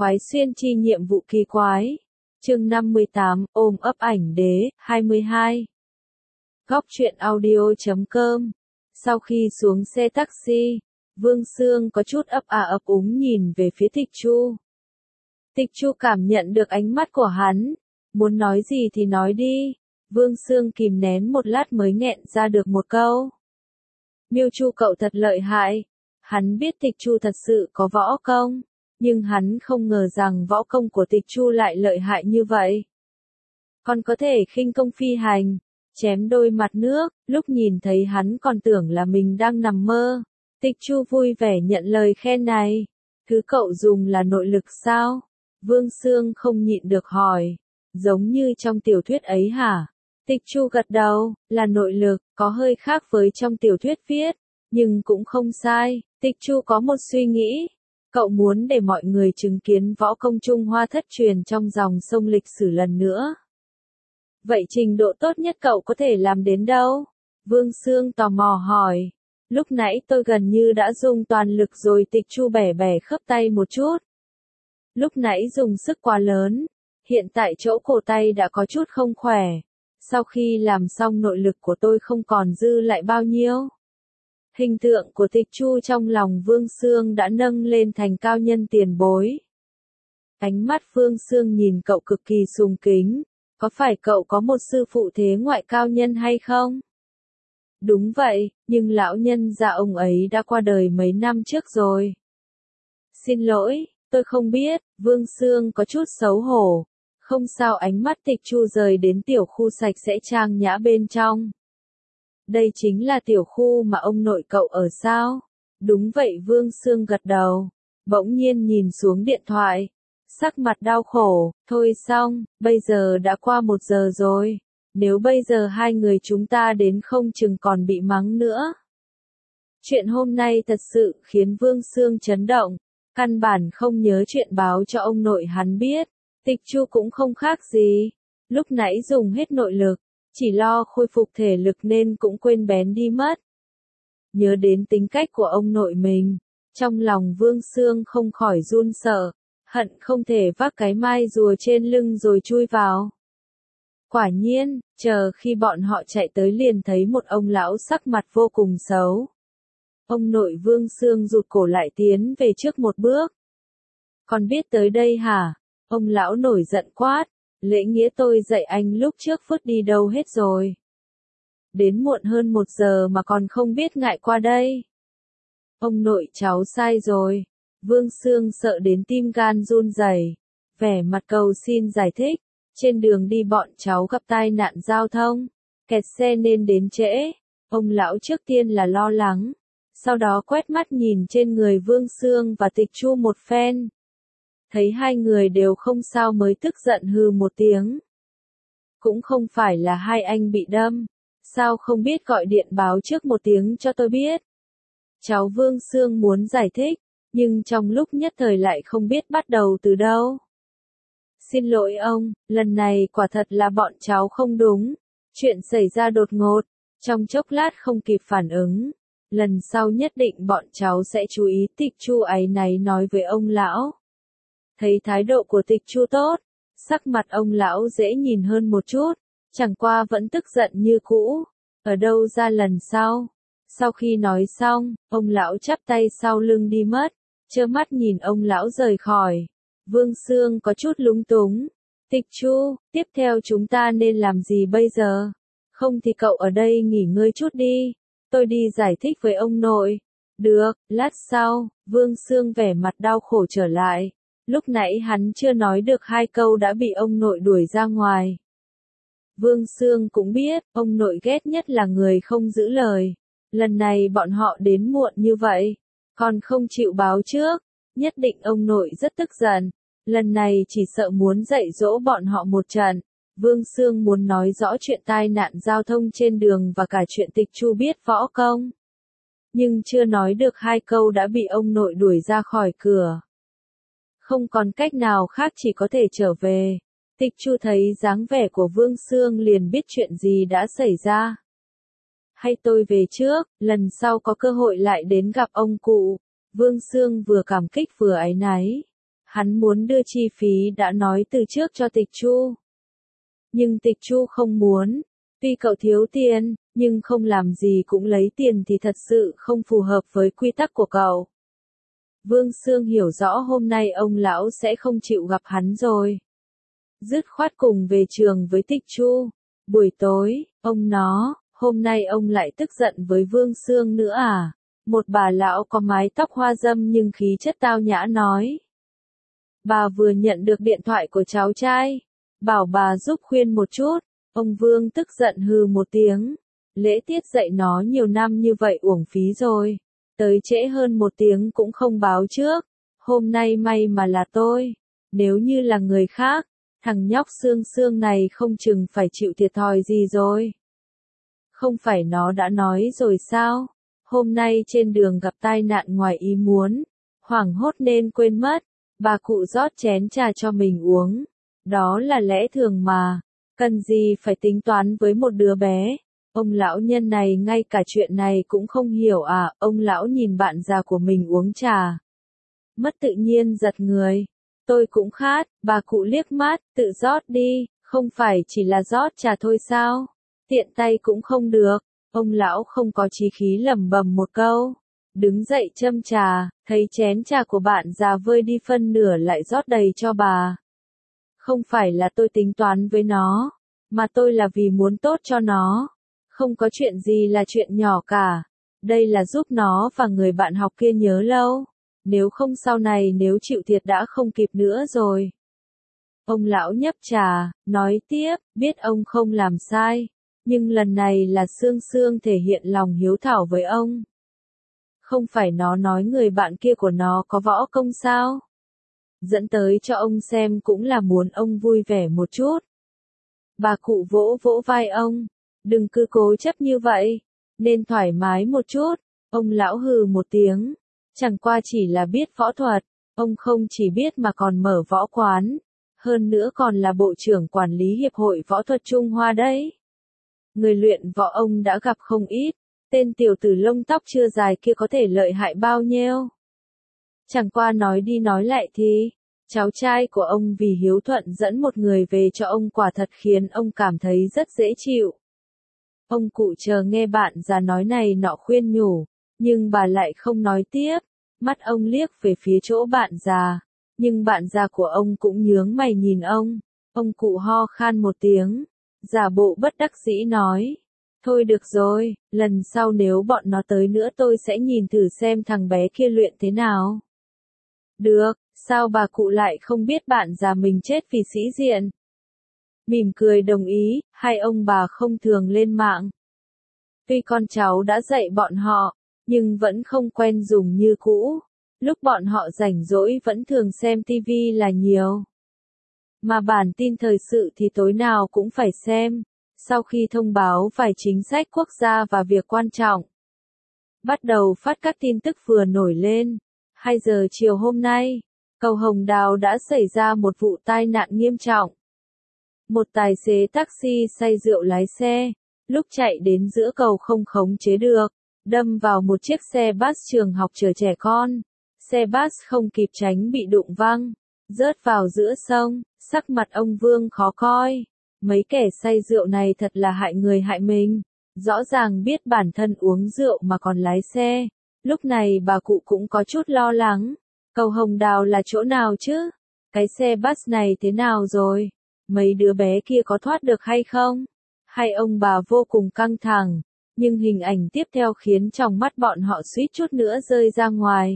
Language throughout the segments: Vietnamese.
khoái xuyên chi nhiệm vụ kỳ quái. Chương 58, ôm ấp ảnh đế, 22. Góc truyện audio.com. Sau khi xuống xe taxi, Vương Sương có chút ấp úng nhìn về phía Tịch Chu. Tịch Chu cảm nhận được ánh mắt của hắn, muốn nói gì thì nói đi. Vương Sương kìm nén một lát mới nghẹn ra được một câu. Miêu Chu cậu thật lợi hại. Hắn biết Tịch Chu thật sự có võ công, nhưng hắn không ngờ rằng võ công của Tịch Chu lại lợi hại như vậy. Còn có thể khinh công phi hành, chém đôi mặt nước, lúc nhìn thấy hắn còn tưởng là mình đang nằm mơ. Tịch Chu vui vẻ nhận lời khen này. Thứ cậu dùng là nội lực sao? Vương Sương không nhịn được hỏi. Giống như trong tiểu thuyết ấy hả? Tịch Chu gật đầu, là nội lực, có hơi khác với trong tiểu thuyết viết, nhưng cũng không sai. Tịch Chu có một suy nghĩ. Cậu muốn để mọi người chứng kiến võ công Trung Hoa thất truyền trong dòng sông lịch sử lần nữa. Vậy trình độ tốt nhất cậu có thể làm đến đâu? Vương Sương tò mò hỏi. Lúc nãy tôi gần như đã dùng toàn lực rồi. Tịch Chu bẻ khớp tay một chút. Lúc nãy dùng sức quá lớn, hiện tại chỗ cổ tay đã có chút không khỏe. Sau khi làm xong nội lực của tôi không còn dư lại bao nhiêu. Hình tượng của Tịch Chu trong lòng Vương Sương đã nâng lên thành cao nhân tiền bối. Ánh mắt Vương Sương nhìn cậu cực kỳ sùng kính. Có phải cậu có một sư phụ thế ngoại cao nhân hay không? Đúng vậy, nhưng lão nhân gia ông ấy đã qua đời mấy năm trước rồi. Xin lỗi, tôi không biết. Vương Sương có chút xấu hổ. Không sao. Ánh mắt Tịch Chu rời đến tiểu khu sạch sẽ trang nhã bên trong. Đây chính là tiểu khu mà ông nội cậu ở sao? Đúng vậy. Vương Sương gật đầu. Bỗng nhiên nhìn xuống điện thoại. Sắc mặt đau khổ. Thôi xong, bây giờ đã qua 1 giờ rồi. Nếu bây giờ hai người chúng ta đến không chừng còn bị mắng nữa. Chuyện hôm nay thật sự khiến Vương Sương chấn động. Căn bản không nhớ chuyện báo cho ông nội hắn biết. Tịch Chu cũng không khác gì. Lúc nãy dùng hết nội lực, chỉ lo khôi phục thể lực nên cũng quên bén đi mất. Nhớ đến tính cách của ông nội mình, trong lòng Vương Sương không khỏi run sợ, hận không thể vác cái mai rùa trên lưng rồi chui vào. Quả nhiên, chờ khi bọn họ chạy tới liền thấy một ông lão sắc mặt vô cùng xấu. Ông nội Vương Sương rụt cổ lại tiến về trước một bước. Còn biết tới đây hả? Ông lão nổi giận quát. Lễ nghĩa tôi dạy anh lúc trước vứt đi đâu hết rồi? Đến muộn hơn 1 giờ mà còn không biết ngại qua đây. Ông nội cháu sai rồi. Vương Sương sợ đến tim gan run rẩy, vẻ mặt cầu xin giải thích. Trên đường đi bọn cháu gặp tai nạn giao thông, kẹt xe nên đến trễ. Ông lão trước tiên là lo lắng, sau đó quét mắt nhìn trên người Vương Sương và Tịch Chu một phen. Thấy hai người đều không sao mới tức giận hừ một tiếng. Cũng không phải là hai anh bị đâm, sao không biết gọi điện báo trước một tiếng cho tôi biết. Cháu Vương Sương muốn giải thích, nhưng trong lúc nhất thời lại không biết bắt đầu từ đâu. Xin lỗi ông, lần này quả thật là bọn cháu không đúng. Chuyện xảy ra đột ngột, trong chốc lát không kịp phản ứng. Lần sau nhất định bọn cháu sẽ chú ý. Tịch Chu áy náy nói với ông lão. Thấy thái độ của Tịch Chu tốt, sắc mặt ông lão dễ nhìn hơn một chút, chẳng qua vẫn tức giận như cũ. Ở đâu ra lần sau? Sau khi nói xong, ông lão chắp tay sau lưng đi mất, trơ mắt nhìn ông lão rời khỏi. Vương Sương có chút lúng túng. Tịch Chu, tiếp theo chúng ta nên làm gì bây giờ? Không thì cậu ở đây nghỉ ngơi chút đi, tôi đi giải thích với ông nội. Được, lát sau, Vương Sương vẻ mặt đau khổ trở lại. Lúc nãy hắn chưa nói được 2 câu đã bị ông nội đuổi ra ngoài. Vương Sương cũng biết, ông nội ghét nhất là người không giữ lời. Lần này bọn họ đến muộn như vậy, còn không chịu báo trước, nhất định ông nội rất tức giận. Lần này chỉ sợ muốn dạy dỗ bọn họ một trận. Vương Sương muốn nói rõ chuyện tai nạn giao thông trên đường và cả chuyện Tịch Chu biết võ công. Nhưng chưa nói được 2 câu đã bị ông nội đuổi ra khỏi cửa. Không còn cách nào khác chỉ có thể trở về. Tịch Chu thấy dáng vẻ của Vương Sương liền biết chuyện gì đã xảy ra. Hay tôi về trước, lần sau có cơ hội lại đến gặp ông cụ. Vương Sương vừa cảm kích vừa áy náy. Hắn muốn đưa chi phí đã nói từ trước cho Tịch Chu. Nhưng Tịch Chu không muốn. Tuy cậu thiếu tiền, nhưng không làm gì cũng lấy tiền thì thật sự không phù hợp với quy tắc của cậu. Vương Sương hiểu rõ hôm nay ông lão sẽ không chịu gặp hắn rồi. Dứt khoát cùng về trường với Tịch Chu. Buổi tối, hôm nay ông lại tức giận với Vương Sương nữa à? Một bà lão có mái tóc hoa râm nhưng khí chất tao nhã nói. Bà vừa nhận được điện thoại của cháu trai. Bảo bà giúp khuyên một chút. Ông Vương tức giận hừ một tiếng. Lễ tiết dạy nó nhiều năm như vậy uổng phí rồi. Tới trễ hơn một tiếng cũng không báo trước. Hôm nay may mà là tôi. Nếu như là người khác, thằng nhóc Sương Sương này không chừng phải chịu thiệt thòi gì rồi. Không phải nó đã nói rồi sao? Hôm nay trên đường gặp tai nạn ngoài ý muốn. Hoảng hốt nên quên mất. Bà cụ rót chén trà cho mình uống. Đó là lẽ thường mà. Cần gì phải tính toán với một đứa bé. Ông lão nhân này ngay cả chuyện này cũng không hiểu à. Ông lão nhìn bạn già của mình uống trà. Mất tự nhiên giật người. Tôi cũng khát. Bà cụ liếc mắt, tự rót đi. Không phải chỉ là rót trà thôi sao? Tiện tay cũng không được. Ông lão không có chí khí lẩm bẩm một câu. Đứng dậy châm trà, thấy chén trà của bạn già vơi đi phân nửa lại rót đầy cho bà. Không phải là tôi tính toán với nó, mà tôi là vì muốn tốt cho nó. Không có chuyện gì là chuyện nhỏ cả. Đây là giúp nó và người bạn học kia nhớ lâu. Nếu không sau này nếu chịu thiệt đã không kịp nữa rồi. Ông lão nhấp trà, nói tiếp, biết ông không làm sai. Nhưng lần này là Sương Sương thể hiện lòng hiếu thảo với ông. Không phải nó nói người bạn kia của nó có võ công sao? Dẫn tới cho ông xem cũng là muốn ông vui vẻ một chút. Bà cụ vỗ vỗ vai ông. Đừng cứ cố chấp như vậy. Nên thoải mái một chút. Ông lão hừ một tiếng. Chẳng qua chỉ là biết võ thuật. Ông không chỉ biết mà còn mở võ quán. Hơn nữa còn là bộ trưởng quản lý Hiệp hội Võ thuật Trung Hoa đấy. Người luyện võ ông đã gặp không ít. Tên tiểu tử lông tóc chưa dài kia có thể lợi hại bao nhiêu. Chẳng qua nói đi nói lại thì, cháu trai của ông vì hiếu thuận dẫn một người về cho ông quả thật khiến ông cảm thấy rất dễ chịu. Ông cụ chờ nghe bạn già nói này nọ khuyên nhủ, nhưng bà lại không nói tiếp. Mắt ông liếc về phía chỗ bạn già, nhưng bạn già của ông cũng nhướng mày nhìn ông. Ông cụ ho khan một tiếng, giả bộ bất đắc dĩ nói. Thôi được rồi, lần sau nếu bọn nó tới nữa tôi sẽ nhìn thử xem thằng bé kia luyện thế nào. Được, sao bà cụ lại không biết bạn già mình chết vì sĩ diện? Mỉm cười đồng ý, hai ông bà không thường lên mạng. Tuy con cháu đã dạy bọn họ, nhưng vẫn không quen dùng như cũ. Lúc bọn họ rảnh rỗi vẫn thường xem tivi là nhiều. Mà bản tin thời sự thì tối nào cũng phải xem. Sau khi thông báo vài chính sách quốc gia và việc quan trọng, bắt đầu phát các tin tức vừa nổi lên. 2 giờ chiều hôm nay, cầu Hồng Đào đã xảy ra một vụ tai nạn nghiêm trọng. Một tài xế taxi say rượu lái xe, lúc chạy đến giữa cầu không khống chế được, đâm vào một chiếc xe bus trường học chở trẻ con. Xe bus không kịp tránh bị đụng văng, rớt vào giữa sông, sắc mặt ông Vương khó coi. Mấy kẻ say rượu này thật là hại người hại mình. Rõ ràng biết bản thân uống rượu mà còn lái xe. Lúc này bà cụ cũng có chút lo lắng. Cầu Hồng Đào là chỗ nào chứ? Cái xe bus này thế nào rồi? Mấy đứa bé kia có thoát được hay không? Hai ông bà vô cùng căng thẳng. Nhưng hình ảnh tiếp theo khiến trong mắt bọn họ suýt chút nữa rơi ra ngoài.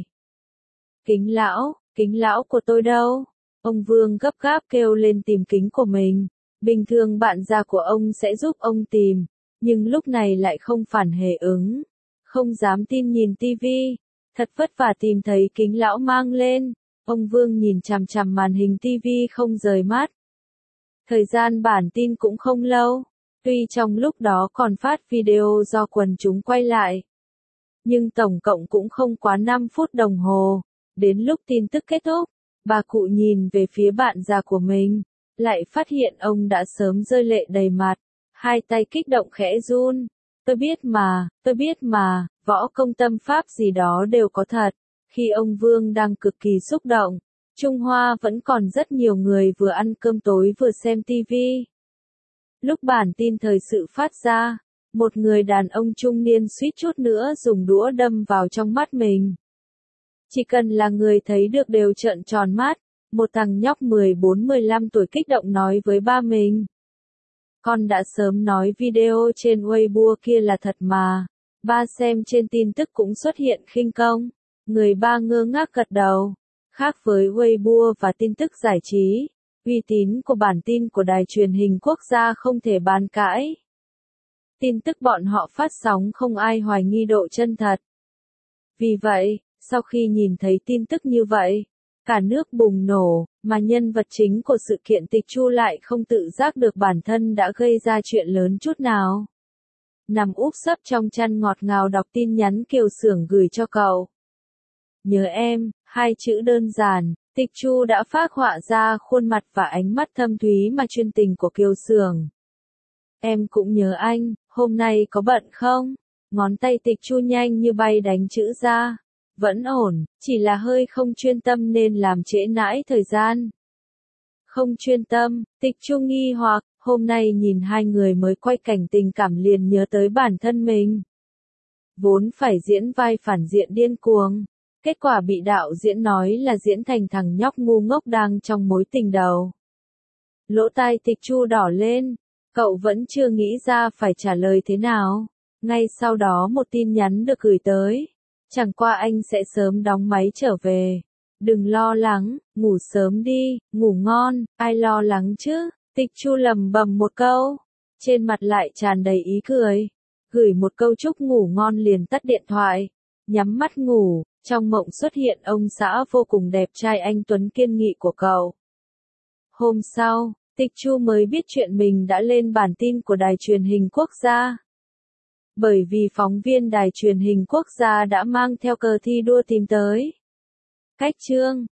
Kính lão của tôi đâu? Ông Vương gấp gáp kêu lên tìm kính của mình. Bình thường bạn già của ông sẽ giúp ông tìm, nhưng lúc này lại không phản hề ứng. Không dám tin nhìn tivi, thật vất vả tìm thấy kính lão mang lên. Ông Vương nhìn chằm chằm màn hình tivi không rời mắt. Thời gian bản tin cũng không lâu, tuy trong lúc đó còn phát video do quần chúng quay lại. Nhưng tổng cộng cũng không quá 5 phút đồng hồ. Đến lúc tin tức kết thúc, bà cụ nhìn về phía bạn già của mình. Lại phát hiện ông đã sớm rơi lệ đầy mặt, hai tay kích động khẽ run. Tôi biết mà, võ công tâm pháp gì đó đều có thật. Khi ông Vương đang cực kỳ xúc động, Trung Hoa vẫn còn rất nhiều người vừa ăn cơm tối vừa xem TV. Lúc bản tin thời sự phát ra, một người đàn ông trung niên suýt chút nữa dùng đũa đâm vào trong mắt mình. Chỉ cần là người thấy được đều trợn tròn mắt, một thằng nhóc 14-15 tuổi kích động nói với ba mình. Con đã sớm nói video trên Weibo kia là thật mà. Ba xem trên tin tức cũng xuất hiện khinh công. Người ba ngơ ngác gật đầu. Khác với Weibo và tin tức giải trí, uy tín của bản tin của đài truyền hình quốc gia không thể bàn cãi. Tin tức bọn họ phát sóng không ai hoài nghi độ chân thật. Vì vậy, sau khi nhìn thấy tin tức như vậy, cả nước bùng nổ, mà nhân vật chính của sự kiện Tịch Chu lại không tự giác được bản thân đã gây ra chuyện lớn chút nào. Nằm úp sấp trong chăn ngọt ngào đọc tin nhắn Kiều Xưởng gửi cho cậu. Nhớ em, hai chữ đơn giản, Tịch Chu đã phác họa ra khuôn mặt và ánh mắt thâm thúy mà chuyên tình của Kiều Xưởng. Em cũng nhớ anh, hôm nay có bận không? Ngón tay Tịch Chu nhanh như bay đánh chữ ra. Vẫn ổn, chỉ là hơi không chuyên tâm nên làm trễ nãi thời gian. Không chuyên tâm, Tịch Chu nghi hoặc, hôm nay nhìn hai người mới quay cảnh tình cảm liền nhớ tới bản thân mình. Vốn phải diễn vai phản diện điên cuồng, kết quả bị đạo diễn nói là diễn thành thằng nhóc ngu ngốc đang trong mối tình đầu. Lỗ tai Tịch Chu đỏ lên, cậu vẫn chưa nghĩ ra phải trả lời thế nào. Ngay sau đó một tin nhắn được gửi tới. Chẳng qua anh sẽ sớm đóng máy trở về. Đừng lo lắng, ngủ sớm đi, ngủ ngon, ai lo lắng chứ? Tịch Chu lẩm bẩm một câu, trên mặt lại tràn đầy ý cười. Gửi một câu chúc ngủ ngon liền tắt điện thoại, nhắm mắt ngủ, trong mộng xuất hiện ông xã vô cùng đẹp trai anh tuấn kiên nghị của cậu. Hôm sau, Tịch Chu mới biết chuyện mình đã lên bản tin của đài truyền hình quốc gia. Bởi vì phóng viên đài truyền hình quốc gia đã mang theo cờ thi đua tìm tới. Cách chương